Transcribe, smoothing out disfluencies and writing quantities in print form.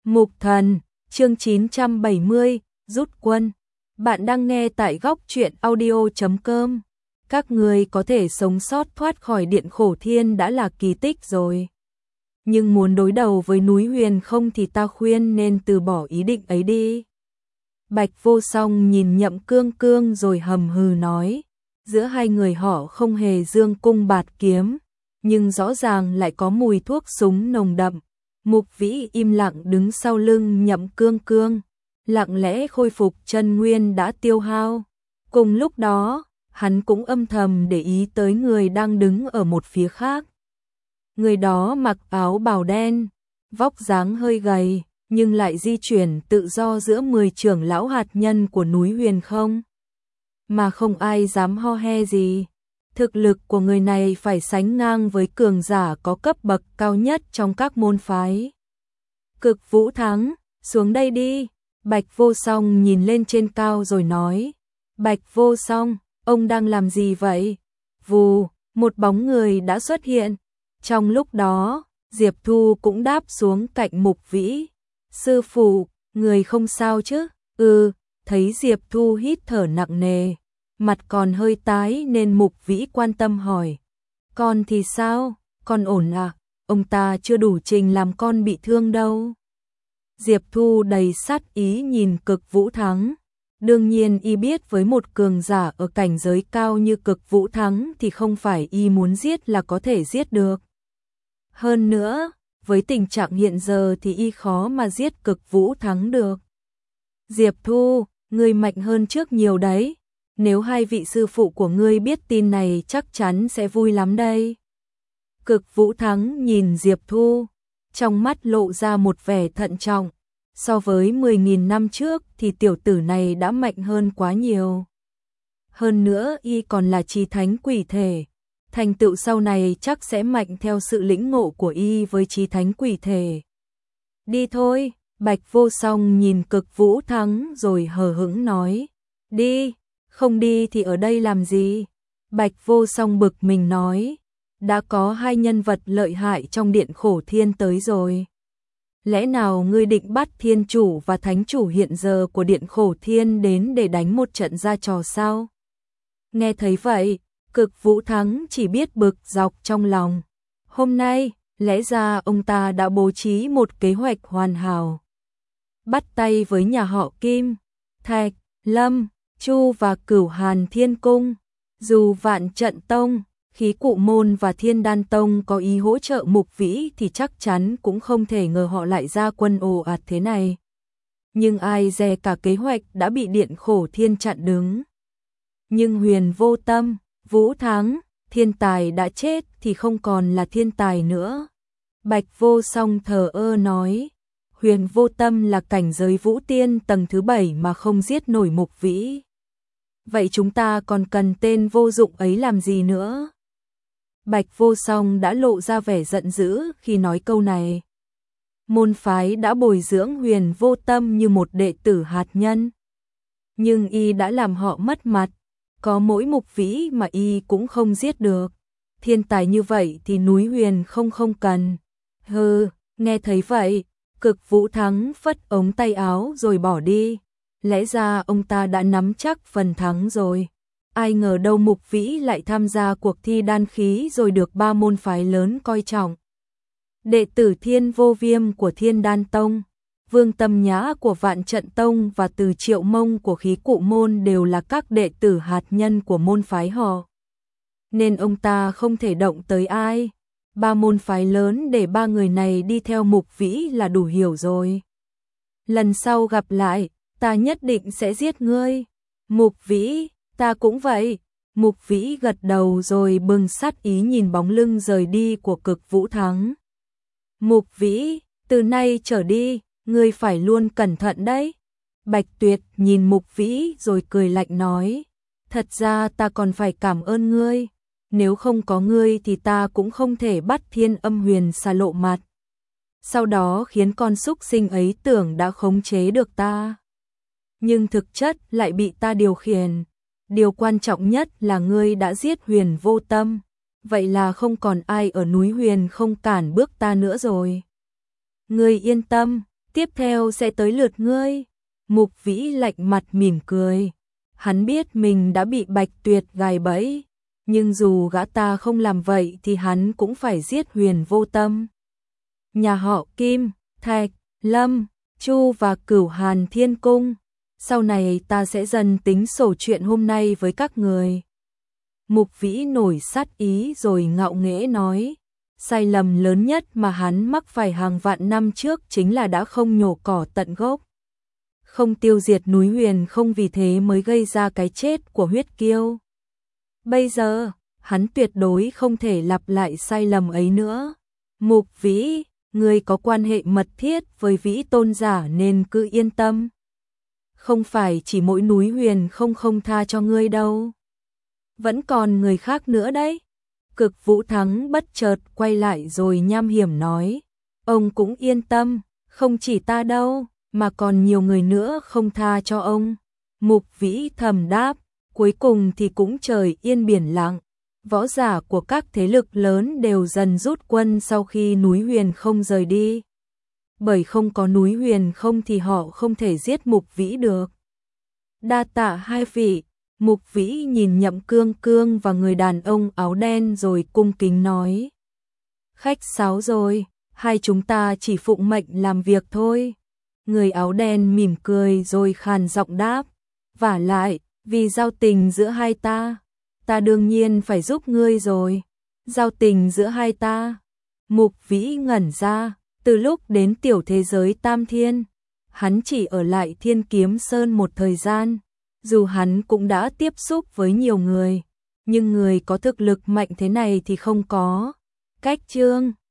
Mục Thần, chương 970, rút quân. Bạn đang nghe tại góc truyện audio.com. Các người có thể sống sót thoát khỏi điện khổ thiên đã là kỳ tích rồi. Nhưng muốn đối đầu với núi Huyền không thì ta khuyên nên từ bỏ ý định ấy đi. Bạch Vô Song nhìn Nhậm Cương Cương rồi hầm hừ nói. Giữa hai người họ không hề dương cung bạt kiếm, nhưng rõ ràng lại có mùi thuốc súng nồng đậm. Mục Vĩ im lặng đứng sau lưng Nhậm Cương Cương, lặng lẽ khôi phục chân nguyên đã tiêu hao. Cùng lúc đó, hắn cũng âm thầm để ý tới người đang đứng ở một phía khác. Người đó mặc áo bào đen, vóc dáng hơi gầy, nhưng lại di chuyển tự do giữa 10 trưởng lão hạt nhân của núi Huyền không. Mà không ai dám ho he gì. Thực lực của người này phải sánh ngang với cường giả có cấp bậc cao nhất trong các môn phái. Cực Vũ Thắng, xuống đây đi. Bạch Vô Song nhìn lên trên cao rồi nói. Bạch Vô Song, ông đang làm gì vậy? Vù, một bóng người đã xuất hiện. Trong lúc đó, Diệp Thu cũng đáp xuống cạnh Mục Vĩ. Sư phụ, người không sao chứ? Thấy Diệp Thu hít thở nặng nề, mặt còn hơi tái nên Mục Vĩ quan tâm hỏi. Con thì sao? Con ổn à? Ông ta chưa đủ trình làm con bị thương đâu. Diệp Thu đầy sát ý nhìn Cực Vũ Thắng. Đương nhiên y biết với một cường giả ở cảnh giới cao như Cực Vũ Thắng thì không phải y muốn giết là có thể giết được. Hơn nữa, với tình trạng hiện giờ thì y khó mà giết Cực Vũ Thắng được. Diệp Thu, ngươi mạnh hơn trước nhiều đấy. Nếu hai vị sư phụ của ngươi biết tin này chắc chắn sẽ vui lắm đây. Cực Vũ Thắng nhìn Diệp Thu, trong mắt lộ ra một vẻ thận trọng. So với 10.000 năm trước thì tiểu tử này đã mạnh hơn quá nhiều. Hơn nữa y còn là chí thánh quỷ thể. Thành tựu sau này chắc sẽ mạnh theo sự lĩnh ngộ của y với chí thánh quỷ thể. Đi thôi, Bạch Vô Song nhìn Cực Vũ Thắng rồi hờ hững nói. Đi, không đi thì ở đây làm gì? Bạch Vô Song bực mình nói. Đã có hai nhân vật lợi hại trong điện khổ thiên tới rồi. Lẽ nào ngươi định bắt thiên chủ và thánh chủ hiện giờ của điện khổ thiên đến để đánh một trận ra trò sao? Nghe thấy vậy, Cực Vũ Thắng chỉ biết bực dọc trong lòng. Hôm nay, lẽ ra ông ta đã bố trí một kế hoạch hoàn hảo. Bắt tay với nhà họ Kim, Thạch, Lâm, Chu và Cửu Hàn Thiên Cung. Dù Vạn Trận Tông, Khí Cụ Môn và Thiên Đan Tông có ý hỗ trợ Mục Vĩ thì chắc chắn cũng không thể ngờ họ lại ra quân ồ ạt thế này. Nhưng ai dè cả kế hoạch đã bị điện khổ thiên chặn đứng. Nhưng Huyền Vô Tâm, Vũ Thắng, thiên tài đã chết thì không còn là thiên tài nữa. Bạch Vô Song thờ ơ nói. Huyền Vô Tâm là cảnh giới vũ tiên tầng thứ 7 mà không giết nổi Mục Vĩ. Vậy chúng ta còn cần tên vô dụng ấy làm gì nữa? Bạch Vô Song đã lộ ra vẻ giận dữ khi nói câu này. Môn phái đã bồi dưỡng Huyền Vô Tâm như một đệ tử hạt nhân. Nhưng y đã làm họ mất mặt. Có mỗi Mục Vĩ mà y cũng không giết được. Thiên tài như vậy thì núi Huyền không cần. Nghe thấy vậy, Cực Vũ Thắng phất ống tay áo rồi bỏ đi. Lẽ ra ông ta đã nắm chắc phần thắng rồi. Ai ngờ đâu Mục Vĩ lại tham gia cuộc thi đan khí rồi được 3 môn phái lớn coi trọng. Đệ tử Thiên Vô Viêm của Thiên Đan Tông, Vương Tâm Nhã của Vạn Trận Tông và Từ Triệu Mông của Khí Cụ Môn đều là các đệ tử hạt nhân của môn phái họ. Nên ông ta không thể động tới ai. 3 môn phái lớn để 3 người này đi theo Mục Vĩ là đủ hiểu rồi. Lần sau gặp lại, ta nhất định sẽ giết ngươi. Mục Vĩ, ta cũng vậy. Mục Vĩ gật đầu rồi bừng sát ý nhìn bóng lưng rời đi của Cực Vũ Thắng. Mục Vĩ, từ nay trở đi, ngươi phải luôn cẩn thận đấy. Bạch Tuyệt nhìn Mục Vĩ rồi cười lạnh nói. Thật ra ta còn phải cảm ơn ngươi. Nếu không có ngươi thì ta cũng không thể bắt Thiên Âm Huyền Xà lộ mặt. Sau đó khiến con súc sinh ấy tưởng đã khống chế được ta. Nhưng thực chất lại bị ta điều khiển. Điều quan trọng nhất là ngươi đã giết Huyền Vô Tâm. Vậy là không còn ai ở núi Huyền không cản bước ta nữa rồi. Ngươi yên tâm, tiếp theo sẽ tới lượt ngươi. Mục Vĩ lạnh mặt mỉm cười. Hắn biết mình đã bị Bạch Tuyệt gài bẫy, nhưng dù gã ta không làm vậy thì hắn cũng phải giết Huyền Vô Tâm. Nhà họ Kim, Thạch, Lâm, Chu và Cửu Hàn Thiên Cung, sau này ta sẽ dần tính sổ chuyện hôm nay với các người. Mục Vĩ nổi sát ý rồi ngạo nghễ nói, sai lầm lớn nhất mà hắn mắc phải hàng vạn năm trước chính là đã không nhổ cỏ tận gốc. Không tiêu diệt núi Huyền không, vì thế mới gây ra cái chết của huyết kiêu. Bây giờ, hắn tuyệt đối không thể lặp lại sai lầm ấy nữa. Mục Vĩ, ngươi có quan hệ mật thiết với Vĩ tôn giả nên cứ yên tâm. Không phải chỉ mỗi núi Huyền không tha cho ngươi đâu. Vẫn còn người khác nữa đấy. Cực Vũ Thắng bất chợt quay lại rồi nham hiểm nói, ông cũng yên tâm, không chỉ ta đâu, mà còn nhiều người nữa không tha cho ông. Mục Vĩ thầm đáp, cuối cùng thì cũng trời yên biển lặng. Võ giả của các thế lực lớn đều dần rút quân sau khi núi Huyền không rời đi. Bởi không có núi Huyền không thì họ không thể giết Mục Vĩ được. Đa tạ hai vị. Mục Vĩ nhìn Nhậm Cương Cương và người đàn ông áo đen rồi cung kính nói, khách sáo rồi, hai chúng ta chỉ phụng mệnh làm việc thôi. Người áo đen mỉm cười rồi khàn giọng đáp, vả lại, vì giao tình giữa hai ta đương nhiên phải giúp ngươi rồi. Giao tình giữa hai ta? Mục Vĩ ngẩn ra, từ lúc đến tiểu thế giới Tam Thiên, hắn chỉ ở lại Thiên Kiếm Sơn một thời gian. Dù hắn cũng đã tiếp xúc với nhiều người, nhưng người có thực lực mạnh thế này thì không có. Cách chương